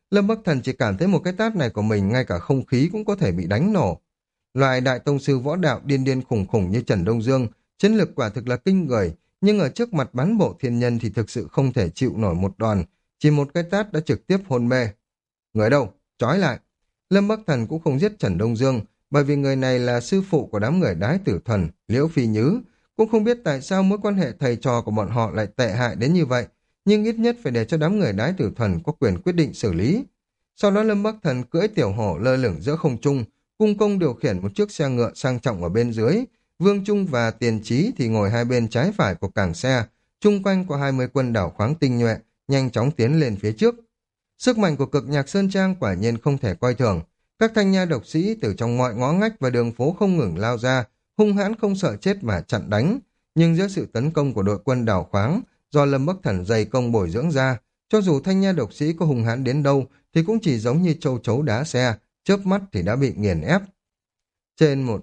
Lâm Bắc Thần chỉ cảm thấy một cái tát này của mình ngay cả không khí cũng có thể bị đánh nổ. Loại đại tông sư võ đạo điên điên khủng khủng như Trần Đông Dương, chiến lực quả thực là kinh người, nhưng ở trước mặt bán bộ thiên nhân thì thực sự không thể chịu nổi một đòn, chỉ một cái tát đã trực tiếp hôn mê. Người đâu? Trói lại. Lâm Bắc Thần cũng không giết Trần Đông Dương, bởi vì người này là sư phụ của đám người Đái Tử Thuần, Liễu Phi Nhứ, cũng không biết tại sao mối quan hệ thầy trò của bọn họ lại tệ hại đến như vậy, nhưng ít nhất phải để cho đám người Đái Tử Thuần có quyền quyết định xử lý. Sau đó Lâm Bắc Thần cưỡi tiểu hổ lơ lửng giữa không trung, cung công điều khiển một chiếc xe ngựa sang trọng ở bên dưới, Vương Trung và Tiền Chí thì ngồi hai bên trái phải của cảng xe, chung quanh có hai mươi quân đảo khoáng tinh nhuệ, nhanh chóng tiến lên phía trước. Sức mạnh của cực nhạc Sơn Trang quả nhiên không thể coi thường. Các thanh nha độc sĩ từ trong mọi ngõ ngách và đường phố không ngừng lao ra, hung hãn không sợ chết mà chặn đánh. Nhưng giữa sự tấn công của đội quân đảo khoáng, do Lâm Bắc Thần dày công bồi dưỡng ra, cho dù thanh nha độc sĩ có hung hãn đến đâu thì cũng chỉ giống như châu chấu đá xe, chớp mắt thì đã bị nghiền ép. Trên một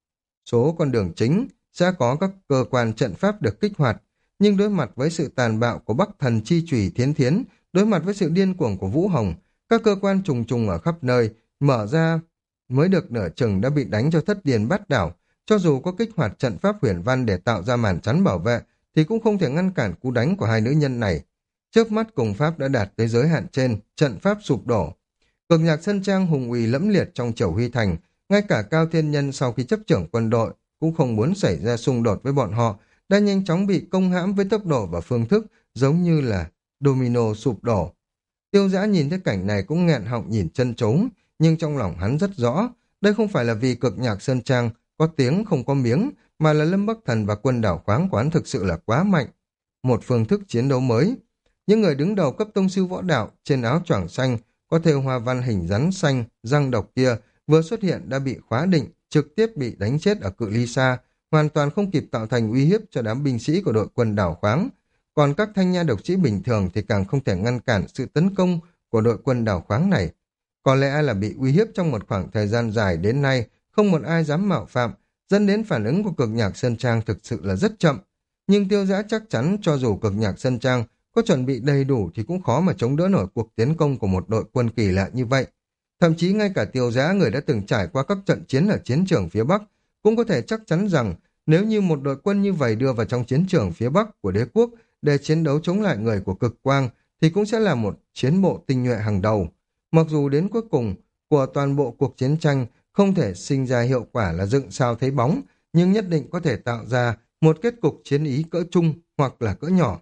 số con đường chính sẽ có các cơ quan trận pháp được kích hoạt, nhưng đối mặt với sự tàn bạo của Bắc Thần Chi Chủy Thiến Thiến, đối mặt với sự điên cuồng của Vũ Hồng, các cơ quan trùng trùng ở khắp nơi mở ra mới được nửa chừng đã bị đánh cho thất điền bát đảo. Cho dù có kích hoạt trận pháp huyền văn để tạo ra màn chắn bảo vệ thì cũng không thể ngăn cản cú đánh của hai nữ nhân này. Chớp mắt cùng pháp đã đạt tới giới hạn trên, trận pháp sụp đổ. Cực nhạc Sơn Trang hùng uy lẫm liệt trong Chầu Huy Thành, ngay cả Cao Thiên Nhân sau khi chấp trưởng quân đội cũng không muốn xảy ra xung đột với bọn họ, đã nhanh chóng bị công hãm với tốc độ và phương thức giống như là domino sụp đổ. Tiêu Dã nhìn thấy cảnh này cũng nghẹn họng nhìn chân chối, nhưng trong lòng hắn rất rõ, đây không phải là vì cực nhạc Sơn Trang có tiếng không có miếng, mà là Lâm Bắc Thần và quân đảo khoáng quán thực sự là quá mạnh. Một phương thức chiến đấu mới. Những người đứng đầu cấp tông sư võ đạo trên áo choàng xanh có thêu hoa văn hình rắn xanh, răng độc kia vừa xuất hiện đã bị khóa định, trực tiếp bị đánh chết ở cự ly xa, hoàn toàn không kịp tạo thành uy hiếp cho đám binh sĩ của đội quân đảo khoáng. Còn các thanh nha độc sĩ bình thường thì càng không thể ngăn cản sự tấn công của đội quân đảo khoáng này. Có lẽ là bị uy hiếp trong một khoảng thời gian dài đến nay, không một ai dám mạo phạm, dẫn đến phản ứng của cực nhạc Sơn Trang thực sự là rất chậm. Nhưng Tiêu Dã chắc chắn cho dù cực nhạc Sơn Trang có chuẩn bị đầy đủ thì cũng khó mà chống đỡ nổi cuộc tiến công của một đội quân kỳ lạ như vậy. Thậm chí ngay cả Tiêu Dã, người đã từng trải qua các trận chiến ở chiến trường phía Bắc, cũng có thể chắc chắn rằng nếu như một đội quân như vậy đưa vào trong chiến trường phía Bắc của đế quốc để chiến đấu chống lại người của cực quang thì cũng sẽ là một chiến bộ tinh nhuệ hàng đầu. Mặc dù đến cuối cùng của toàn bộ cuộc chiến tranh không thể sinh ra hiệu quả là dựng sao thấy bóng, nhưng nhất định có thể tạo ra một kết cục chiến ý cỡ trung hoặc là cỡ nhỏ.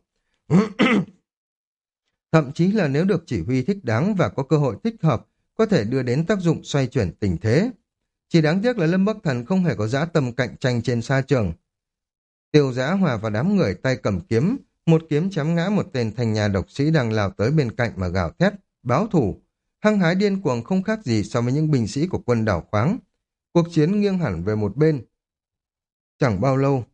Thậm chí là nếu được chỉ huy thích đáng và có cơ hội thích hợp, có thể đưa đến tác dụng xoay chuyển tình thế. Chỉ đáng tiếc là Lâm Bắc Thần không hề có dã tâm cạnh tranh trên sa trường. Tiêu Dã hòa vào đám người tay cầm kiếm, một kiếm chém ngã một tên thanh nhà độc sĩ đang lao tới bên cạnh mà gào thét, báo thù. Hăng hái điên cuồng không khác gì so với những binh sĩ của quân đảo khoáng. Cuộc chiến nghiêng hẳn về một bên. Chẳng bao lâu,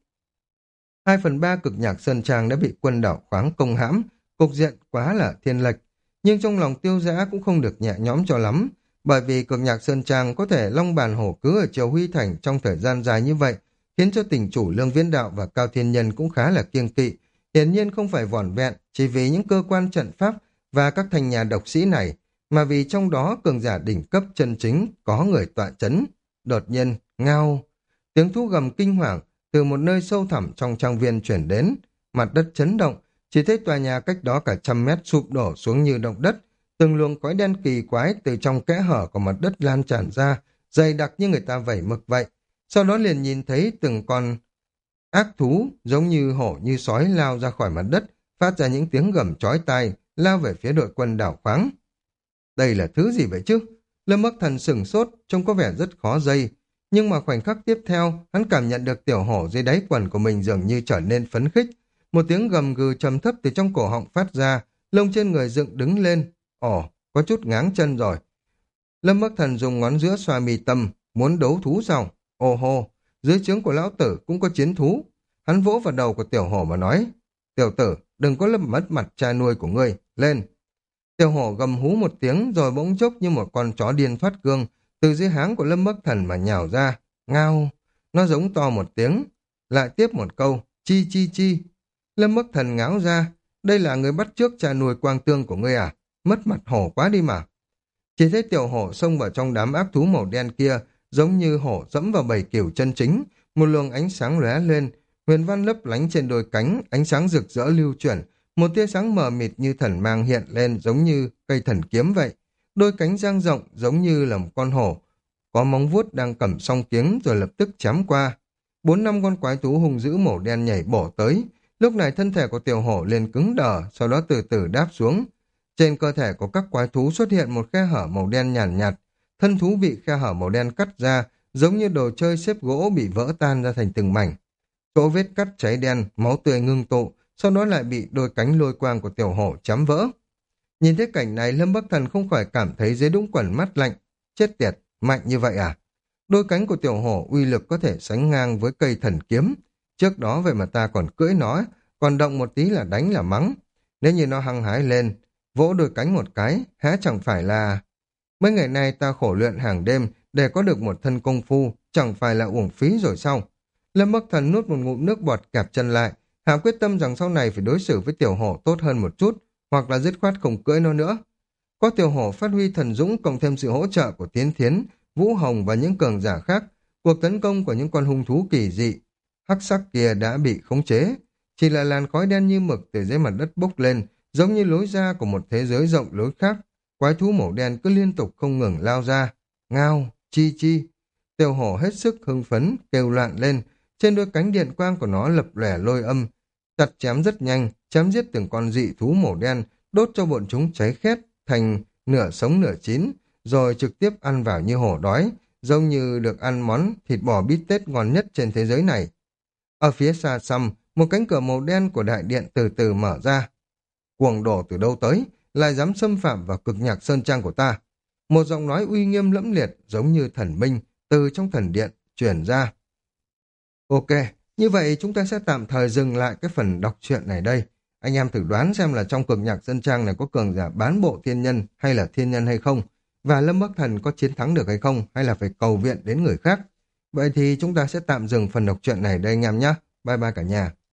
hai phần ba cực nhạc Sơn Trang đã bị quân đảo khoáng công hãm, cục diện quá là thiên lệch. Nhưng trong lòng Tiêu Dã cũng không được nhẹ nhõm cho lắm, bởi vì cực nhạc Sơn Trang có thể long bàn hổ cứ ở Triều Huy Thành trong thời gian dài như vậy, khiến cho tỉnh chủ Lương Viễn Đạo và Cao Thiên Nhân cũng khá là kiêng kỵ. Hiển nhiên không phải vỏn vẹn chỉ vì những cơ quan trận pháp và các thành nhà độc sĩ này, mà vì trong đó cường giả đỉnh cấp chân chính có người tọa chấn. Đột nhiên, ngao, tiếng thú gầm kinh hoàng từ một nơi sâu thẳm trong trang viên chuyển đến, mặt đất chấn động, chỉ thấy tòa nhà cách đó cả trăm mét sụp đổ xuống như động đất, từng luồng khói đen kỳ quái từ trong kẽ hở của mặt đất lan tràn ra, dày đặc như người ta vẩy mực vậy. Sau đó liền nhìn thấy từng con ác thú giống như hổ như sói lao ra khỏi mặt đất, phát ra những tiếng gầm chói tai, lao về phía đội quân đảo khoáng. Đây là thứ gì vậy chứ? Lâm Bắc Thần sửng sốt, trông có vẻ rất khó dây. Nhưng mà khoảnh khắc tiếp theo, hắn cảm nhận được tiểu hổ dưới đáy quần của mình dường như trở nên phấn khích. Một tiếng gầm gừ trầm thấp từ trong cổ họng phát ra, lông trên người dựng đứng lên. Ồ, có chút ngáng chân rồi. Lâm Bắc Thần dùng ngón giữa xoa mi tâm, muốn đấu thú sao? Ồ hô, dưới trướng của lão tử cũng có chiến thú. Hắn vỗ vào đầu của tiểu hổ mà nói, tiểu tử, đừng có lâm mất mặt cha nuôi của ngươi, lên. Tiểu hổ gầm hú một tiếng rồi bỗng chốc như một con chó điên thoát cương, từ dưới háng của Lâm Bắc Thần mà nhào ra, ngao. Nó giống to một tiếng, lại tiếp một câu, chi chi chi. Lâm Bắc Thần ngáo ra, đây là người bắt trước cha nuôi Quang Tương của ngươi à? Mất mặt hổ quá đi mà. Chỉ thấy tiểu hổ xông vào trong đám ác thú màu đen kia, giống như hổ dẫm vào bầy cừu chân chính, một luồng ánh sáng lóe lên, huyền văn lấp lánh trên đôi cánh, ánh sáng rực rỡ lưu chuyển, một tia sáng mờ mịt như thần mang hiện lên giống như cây thần kiếm vậy. Đôi cánh dang rộng giống như là một con hổ, có móng vuốt đang cầm song kiếm rồi lập tức chém qua. Bốn năm con quái thú hung dữ màu đen nhảy bổ tới. Lúc này thân thể của tiểu hổ liền cứng đờ, sau đó từ từ đáp xuống. Trên cơ thể của các quái thú xuất hiện một khe hở màu đen nhàn nhạt, nhạt. Thân thú bị khe hở màu đen cắt ra, giống như đồ chơi xếp gỗ bị vỡ tan ra thành từng mảnh. Chỗ vết cắt cháy đen, máu tươi ngưng tụ, sau đó lại bị đôi cánh lôi quang của tiểu hổ chém vỡ. Nhìn thấy cảnh này, Lâm Bắc Thần không khỏi cảm thấy dưới đũng quần mắt lạnh. Chết tiệt, mạnh như vậy à? Đôi cánh của tiểu hổ uy lực có thể sánh ngang với cây thần kiếm. Trước đó vậy mà ta còn cưỡi nó, còn động một tí là đánh là mắng. Nếu như nó hăng hái lên, vỗ đôi cánh một cái, há chẳng phải là... Mấy ngày nay ta khổ luyện hàng đêm để có được một thân công phu, chẳng phải là uổng phí rồi sao? Lâm Bắc Thần nuốt một ngụm nước bọt kẹp chân lại, hạ quyết tâm rằng sau này phải đối xử với tiểu hổ tốt hơn một chút, hoặc là dứt khoát không cưỡi nó nữa. Có tiểu hổ phát huy thần dũng cộng thêm sự hỗ trợ của Tiến Thiến, Vũ Hồng và những cường giả khác, cuộc tấn công của những con hung thú kỳ dị hắc sắc kia đã bị khống chế, chỉ là làn khói đen như mực từ dưới mặt đất bốc lên, giống như lối ra của một thế giới rộng lối khác. Quái thú màu đen cứ liên tục không ngừng lao ra. Ngao, chi chi. Tiểu hổ hết sức hưng phấn, kêu loạn lên. Trên đôi cánh điện quang của nó lập lẻ lôi âm. Chặt chém rất nhanh, chém giết từng con dị thú màu đen, đốt cho bọn chúng cháy khét thành nửa sống nửa chín, rồi trực tiếp ăn vào như hổ đói, giống như được ăn món thịt bò bít tết ngon nhất trên thế giới này. Ở phía xa xăm, một cánh cửa màu đen của đại điện từ từ mở ra. Cuồng đồ từ đâu tới, lại dám xâm phạm vào cực nhạc sơn trang của ta. Một giọng nói uy nghiêm lẫm liệt giống như thần minh từ trong thần điện truyền ra. Ok, như vậy chúng ta sẽ tạm thời dừng lại cái phần đọc truyện này đây. Anh em thử đoán xem là trong cực nhạc sơn trang này có cường giả bán bộ thiên nhân hay là thiên nhân hay không, và Lâm Bắc Thần có chiến thắng được hay không, hay là phải cầu viện đến người khác. Vậy thì chúng ta sẽ tạm dừng phần đọc truyện này đây anh em nhé. Bye bye cả nhà.